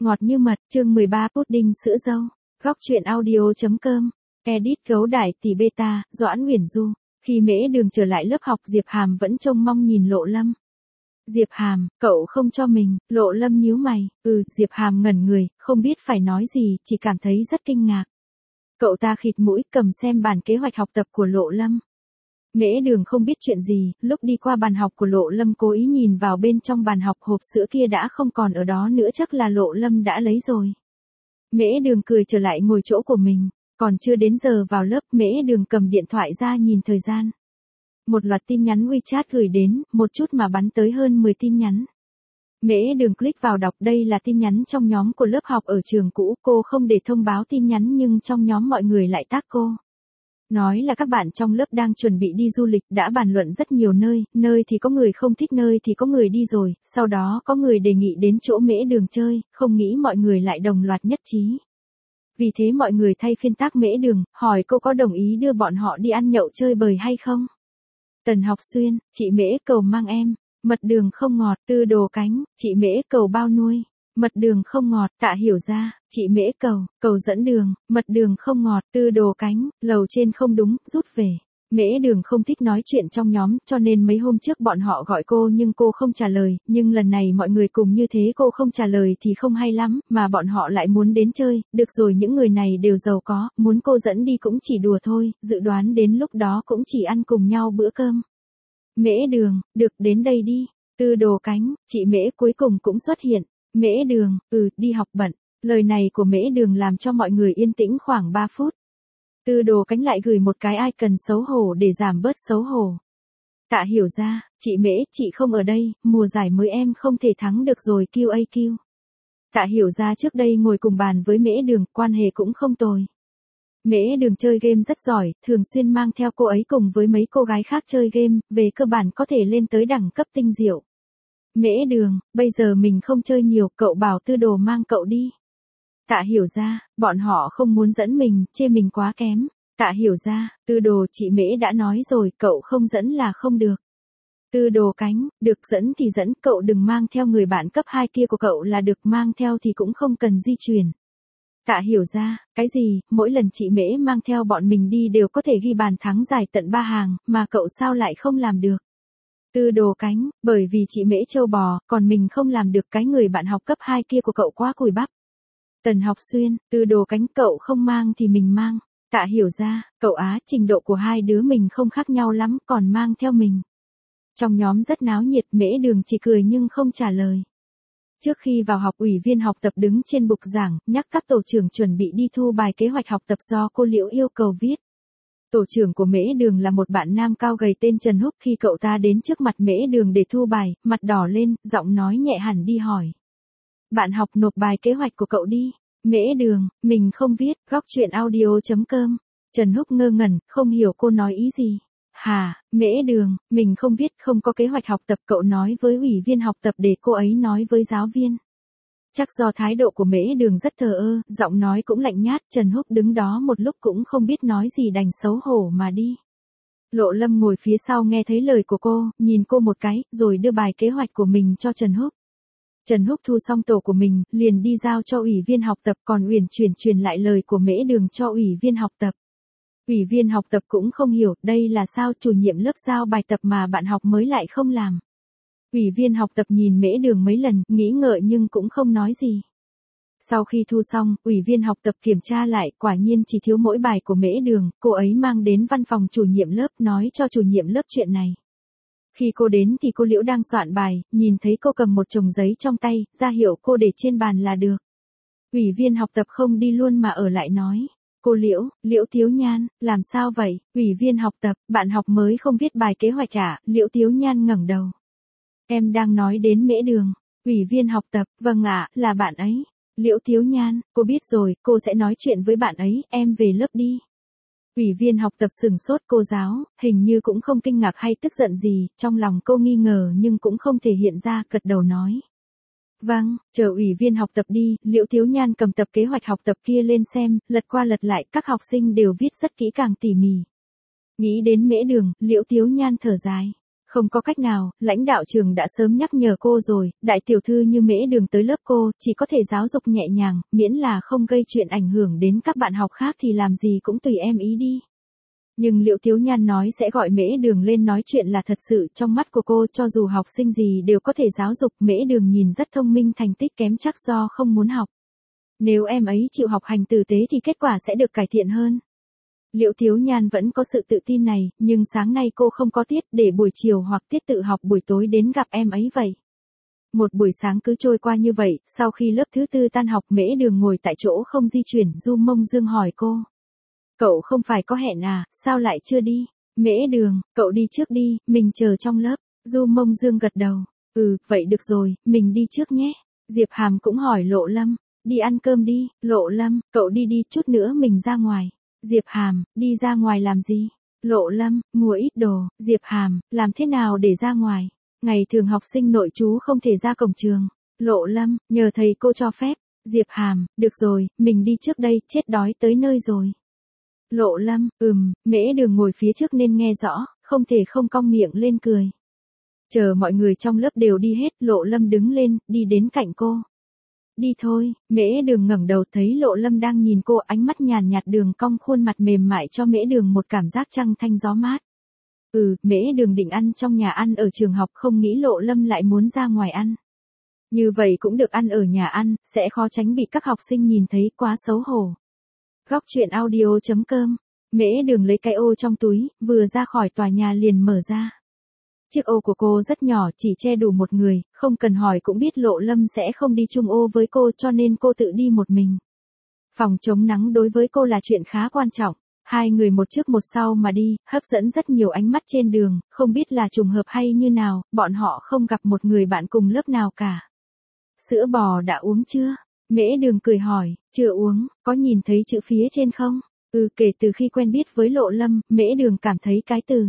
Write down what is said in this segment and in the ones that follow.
Ngọt như mật, chương 13 pudding sữa dâu. Góc truyện audio.com. Edit gấu đại tỷ beta, Doãn Uyển Du. Khi Mễ Đường trở lại lớp học, Diệp Hàm vẫn trông mong nhìn Lộ Lâm. Diệp Hàm, cậu không cho mình, Lộ Lâm nhíu mày. Diệp Hàm ngẩn người, không biết phải nói gì, chỉ cảm thấy rất kinh ngạc. Cậu ta khịt mũi, cầm xem bản kế hoạch học tập của Lộ Lâm. Mễ Đường không biết chuyện gì, lúc đi qua bàn học của Lộ Lâm cố ý nhìn vào bên trong bàn học, hộp sữa kia đã không còn ở đó nữa, chắc là Lộ Lâm đã lấy rồi. Mễ Đường cười trở lại ngồi chỗ của mình, còn chưa đến giờ vào lớp, Mễ Đường cầm điện thoại ra nhìn thời gian. Một loạt tin nhắn WeChat gửi đến, một chút mà bắn tới hơn 10 tin nhắn. Mễ Đường click vào đọc, đây là tin nhắn trong nhóm của lớp học ở trường cũ, cô không để thông báo tin nhắn nhưng trong nhóm mọi người lại tag cô. Nói là các bạn trong lớp đang chuẩn bị đi du lịch, đã bàn luận rất nhiều nơi thì có người không thích, nơi thì có người đi rồi, sau đó có người đề nghị đến chỗ Mễ Đường chơi, không nghĩ mọi người lại đồng loạt nhất trí. Vì thế mọi người thay phiên tag Mễ Đường, hỏi cô có đồng ý đưa bọn họ đi ăn nhậu chơi bời hay không. Tần Học Xuyên, chị Mễ cầu mang em, mật đường không ngọt. Tư Đồ Cánh, chị Mễ cầu bao nuôi, mật đường không ngọt. Tạ Hiểu Gia, chị Mễ cầu dẫn đường, mật đường không ngọt. Tư Đồ Cánh, lầu trên không đúng, rút về. Mễ Đường không thích nói chuyện trong nhóm, cho nên mấy hôm trước bọn họ gọi cô nhưng cô không trả lời, nhưng lần này mọi người cùng như thế cô không trả lời thì không hay lắm, mà bọn họ lại muốn đến chơi, được rồi, những người này đều giàu có, muốn cô dẫn đi cũng chỉ đùa thôi, dự đoán đến lúc đó cũng chỉ ăn cùng nhau bữa cơm. Mễ Đường, được, đến đây đi. Tư Đồ Cánh, chị Mễ cuối cùng cũng xuất hiện. Mễ Đường, đi học bận. Lời này của Mễ Đường làm cho mọi người yên tĩnh khoảng 3 phút. Tư Đồ Cánh lại gửi một cái icon xấu hổ để giảm bớt xấu hổ. Tạ Hiểu Gia, chị Mễ, chị không ở đây, mùa giải mới em không thể thắng được rồi QAQ. Tạ Hiểu Gia trước đây ngồi cùng bàn với Mễ Đường, quan hệ cũng không tồi. Mễ Đường chơi game rất giỏi, thường xuyên mang theo cô ấy cùng với mấy cô gái khác chơi game, về cơ bản có thể lên tới đẳng cấp tinh diệu. Mễ Đường, bây giờ mình không chơi nhiều, cậu bảo Tư Đồ mang cậu đi. Tạ Hiểu Gia, bọn họ không muốn dẫn mình, chê mình quá kém. Tạ Hiểu Gia, Tư Đồ, chị Mễ đã nói rồi, cậu không dẫn là không được. Tư Đồ Cánh, được, dẫn thì dẫn, cậu đừng mang theo người bạn cấp 2 kia của cậu là được, mang theo thì cũng không cần di chuyển. Tạ Hiểu Gia, cái gì, mỗi lần chị Mễ mang theo bọn mình đi đều có thể ghi bàn thắng giải tận 3 hàng, mà cậu sao lại không làm được? Tư Đồ Cánh, bởi vì chị Mễ trâu bò, còn mình không làm được, cái người bạn học cấp 2 kia của cậu quá cùi bắp. Tần Học Xuyên, Tư Đồ Cánh, cậu không mang thì mình mang. Tạ Hiểu Gia, cậu á, trình độ của hai đứa mình không khác nhau lắm, còn mang theo mình. Trong nhóm rất náo nhiệt, Mễ Đường chỉ cười nhưng không trả lời. Trước khi vào học, ủy viên học tập đứng trên bục giảng, nhắc các tổ trưởng chuẩn bị đi thu bài kế hoạch học tập do cô Liễu yêu cầu viết. Tổ trưởng của Mễ Đường là một bạn nam cao gầy tên Trần Húc, khi cậu ta đến trước mặt Mễ Đường để thu bài, mặt đỏ lên, giọng nói nhẹ hẳn đi hỏi. Bạn học nộp bài kế hoạch của cậu đi. Mễ Đường, mình không viết. Góc truyện audio.com. Trần Húc ngơ ngẩn, không hiểu cô nói ý gì. Hà, Mễ Đường, mình không viết, không có kế hoạch học tập, cậu nói với ủy viên học tập để cô ấy nói với giáo viên. Chắc do thái độ của Mễ Đường rất thờ ơ, giọng nói cũng lạnh nhát, Trần Húc đứng đó một lúc cũng không biết nói gì, đành xấu hổ mà đi. Lộ Lâm ngồi phía sau nghe thấy lời của cô, nhìn cô một cái, rồi đưa bài kế hoạch của mình cho Trần Húc. Trần Húc thu xong tổ của mình, liền đi giao cho ủy viên học tập, còn Uyển truyền lại lời của Mễ Đường cho ủy viên học tập. Ủy viên học tập cũng không hiểu, đây là sao, chủ nhiệm lớp giao bài tập mà bạn học mới lại không làm. Ủy viên học tập nhìn Mễ Đường mấy lần, nghĩ ngợi nhưng cũng không nói gì. Sau khi thu xong, ủy viên học tập kiểm tra lại, quả nhiên chỉ thiếu mỗi bài của Mễ Đường, cô ấy mang đến văn phòng chủ nhiệm lớp, nói cho chủ nhiệm lớp chuyện này. Khi cô đến thì cô Liễu đang soạn bài, nhìn thấy cô cầm một chồng giấy trong tay, ra hiệu cô để trên bàn là được. Ủy viên học tập không đi luôn mà ở lại nói. Cô Liễu, Liễu Tiếu Nhan, làm sao vậy? Ủy viên học tập, bạn học mới không viết bài kế hoạch à? Liễu Tiếu Nhan ngẩng đầu. Em đang nói đến Mễ Đường. Ủy viên học tập, vâng ạ, là bạn ấy. Liễu Tiếu Nhan, cô biết rồi, cô sẽ nói chuyện với bạn ấy, em về lớp đi. Ủy viên học tập sửng sốt, cô giáo, hình như cũng không kinh ngạc hay tức giận gì, trong lòng cô nghi ngờ nhưng cũng không thể hiện ra, gật đầu nói. Vâng, chờ ủy viên học tập đi, Liễu Tiếu Nhan cầm tập kế hoạch học tập kia lên xem, lật qua lật lại, các học sinh đều viết rất kỹ càng tỉ mỉ. Nghĩ đến Mễ Đường, Liễu Tiếu Nhan thở dài. Không có cách nào, lãnh đạo trường đã sớm nhắc nhở cô rồi, đại tiểu thư như Mễ Đường tới lớp cô, chỉ có thể giáo dục nhẹ nhàng, miễn là không gây chuyện ảnh hưởng đến các bạn học khác thì làm gì cũng tùy em ý đi. Nhưng Liễu Thiếu Nhan nói sẽ gọi Mễ Đường lên nói chuyện là thật sự trong mắt của cô, cho dù học sinh gì đều có thể giáo dục, Mễ Đường nhìn rất thông minh, thành tích kém chắc do không muốn học. Nếu em ấy chịu học hành tử tế thì kết quả sẽ được cải thiện hơn. Liễu Thiếu Nhan vẫn có sự tự tin này, nhưng sáng nay cô không có tiết, để buổi chiều hoặc tiết tự học buổi tối đến gặp em ấy vậy. Một buổi sáng cứ trôi qua như vậy, sau khi lớp thứ tư tan học, Mễ Đường ngồi tại chỗ không di chuyển, Du Mông Dương hỏi cô. Cậu không phải có hẹn à, sao lại chưa đi? Mễ Đường, cậu đi trước đi, mình chờ trong lớp. Du Mông Dương gật đầu. Vậy được rồi, mình đi trước nhé. Diệp Hàm cũng hỏi Lộ Lâm. Đi ăn cơm đi, Lộ Lâm, cậu đi đi, chút nữa mình ra ngoài. Diệp Hàm, đi ra ngoài làm gì? Lộ Lâm, mua ít đồ. Diệp Hàm, làm thế nào để ra ngoài? Ngày thường học sinh nội trú không thể ra cổng trường. Lộ Lâm, nhờ thầy cô cho phép. Diệp Hàm, được rồi, mình đi trước đây, chết đói tới nơi rồi. Lộ Lâm, Mễ Đường ngồi phía trước nên nghe rõ, không thể không cong miệng lên cười. Chờ mọi người trong lớp đều đi hết, Lộ Lâm đứng lên, đi đến cạnh cô. Đi thôi, Mễ Đường ngẩng đầu thấy Lộ Lâm đang nhìn cô, ánh mắt nhàn nhạt, đường cong khuôn mặt mềm mại cho Mễ Đường một cảm giác trăng thanh gió mát. Mễ Đường định ăn trong nhà ăn ở trường học, không nghĩ Lộ Lâm lại muốn ra ngoài ăn. Như vậy cũng được ăn ở nhà ăn, sẽ khó tránh bị các học sinh nhìn thấy, quá xấu hổ. Góc truyện audio.com. Mễ Đường lấy cái ô trong túi, vừa ra khỏi tòa nhà liền mở ra. Chiếc ô của cô rất nhỏ, chỉ che đủ một người, không cần hỏi cũng biết Lộ Lâm sẽ không đi chung ô với cô, cho nên cô tự đi một mình. Phòng chống nắng đối với cô là chuyện khá quan trọng. Hai người một trước một sau mà đi, hấp dẫn rất nhiều ánh mắt trên đường, không biết là trùng hợp hay như nào, bọn họ không gặp một người bạn cùng lớp nào cả. Sữa bò đã uống chưa? Mễ Đường cười hỏi. Chưa uống, có nhìn thấy chữ phía trên không? Kể từ khi quen biết với Lộ Lâm, Mễ Đường cảm thấy cái từ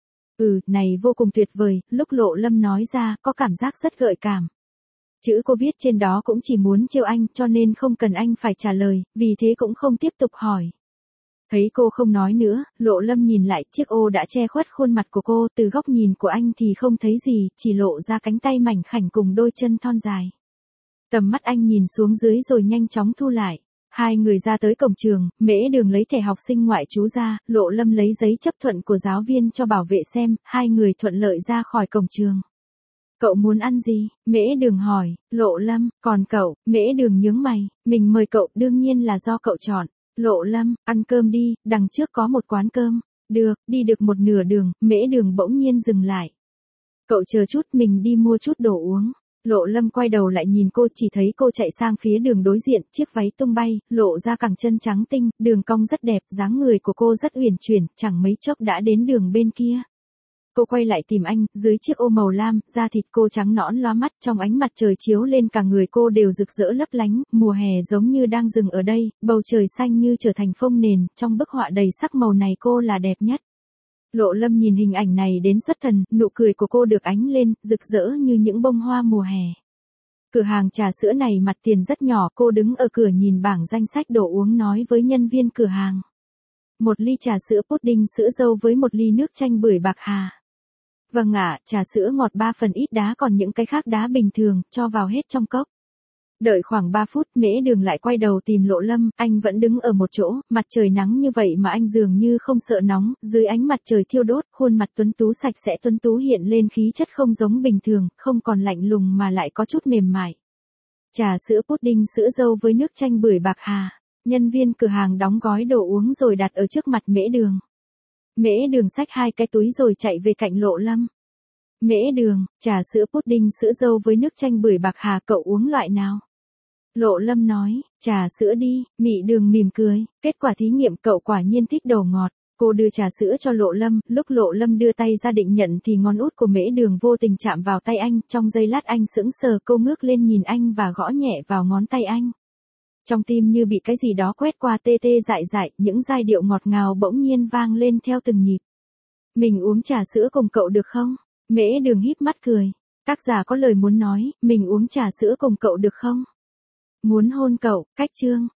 này vô cùng tuyệt vời, lúc Lộ Lâm nói ra, có cảm giác rất gợi cảm. Chữ cô viết trên đó cũng chỉ muốn trêu anh, cho nên không cần anh phải trả lời, vì thế cũng không tiếp tục hỏi. Thấy cô không nói nữa, Lộ Lâm nhìn lại, chiếc ô đã che khuất khuôn mặt của cô, từ góc nhìn của anh thì không thấy gì, chỉ lộ ra cánh tay mảnh khảnh cùng đôi chân thon dài. Tầm mắt anh nhìn xuống dưới rồi nhanh chóng thu lại. Hai người ra tới cổng trường, Mễ Đường lấy thẻ học sinh ngoại trú ra, Lộ Lâm lấy giấy chấp thuận của giáo viên cho bảo vệ xem, hai người thuận lợi ra khỏi cổng trường. Cậu muốn ăn gì? Mễ Đường hỏi. Lộ Lâm, còn cậu? Mễ Đường nhướng mày. Mình mời cậu, đương nhiên là do cậu chọn. Lộ Lâm, ăn cơm đi, đằng trước có một quán cơm. Được, đi được một nửa đường, Mễ Đường bỗng nhiên dừng lại. Cậu chờ chút, mình đi mua chút đồ uống. Lộ Lâm quay đầu lại nhìn cô, chỉ thấy cô chạy sang phía đường đối diện, chiếc váy tung bay, lộ ra cẳng chân trắng tinh, đường cong rất đẹp, dáng người của cô rất uyển chuyển, chẳng mấy chốc đã đến đường bên kia. Cô quay lại tìm anh, dưới chiếc ô màu lam, da thịt cô trắng nõn lóa mắt, trong ánh mặt trời chiếu lên cả người cô đều rực rỡ lấp lánh, mùa hè giống như đang dừng ở đây, bầu trời xanh như trở thành phông nền, trong bức họa đầy sắc màu này cô là đẹp nhất. Lộ Lâm nhìn hình ảnh này đến xuất thần, nụ cười của cô được ánh lên, rực rỡ như những bông hoa mùa hè. Cửa hàng trà sữa này mặt tiền rất nhỏ, cô đứng ở cửa nhìn bảng danh sách đồ uống nói với nhân viên cửa hàng. Một ly trà sữa pudding sữa dâu với một ly nước chanh bưởi bạc hà. Vâng ạ, trà sữa ngọt 3 phần ít đá, còn những cái khác đá bình thường, cho vào hết trong cốc. Đợi khoảng 3 phút, Mễ Đường lại quay đầu tìm Lộ Lâm, anh vẫn đứng ở một chỗ, mặt trời nắng như vậy mà anh dường như không sợ nóng, dưới ánh mặt trời thiêu đốt, khuôn mặt tuấn tú sạch sẽ tuấn tú hiện lên khí chất không giống bình thường, không còn lạnh lùng mà lại có chút mềm mại. Trà sữa pudding sữa dâu với nước chanh bưởi bạc hà. Nhân viên cửa hàng đóng gói đồ uống rồi đặt ở trước mặt Mễ Đường. Mễ Đường xách 2 cái túi rồi chạy về cạnh Lộ Lâm. Mễ Đường, trà sữa pudding sữa dâu với nước chanh bưởi bạc hà, cậu uống loại nào? Lộ Lâm nói, trà sữa đi. Mị Đường mỉm cười, kết quả thí nghiệm, cậu quả nhiên thích đồ ngọt. Cô đưa trà sữa cho Lộ Lâm, lúc Lộ Lâm đưa tay ra định nhận thì ngón út của Mễ Đường vô tình chạm vào tay anh, trong giây lát anh sững sờ, cô ngước lên nhìn anh và gõ nhẹ vào ngón tay anh. Trong tim như bị cái gì đó quét qua, tê tê dại dại, những giai điệu ngọt ngào bỗng nhiên vang lên theo từng nhịp. Mình uống trà sữa cùng cậu được không? Mễ Đường híp mắt cười. Tác giả có lời muốn nói, mình uống trà sữa cùng cậu được không? Muốn hôn cậu, cách chương.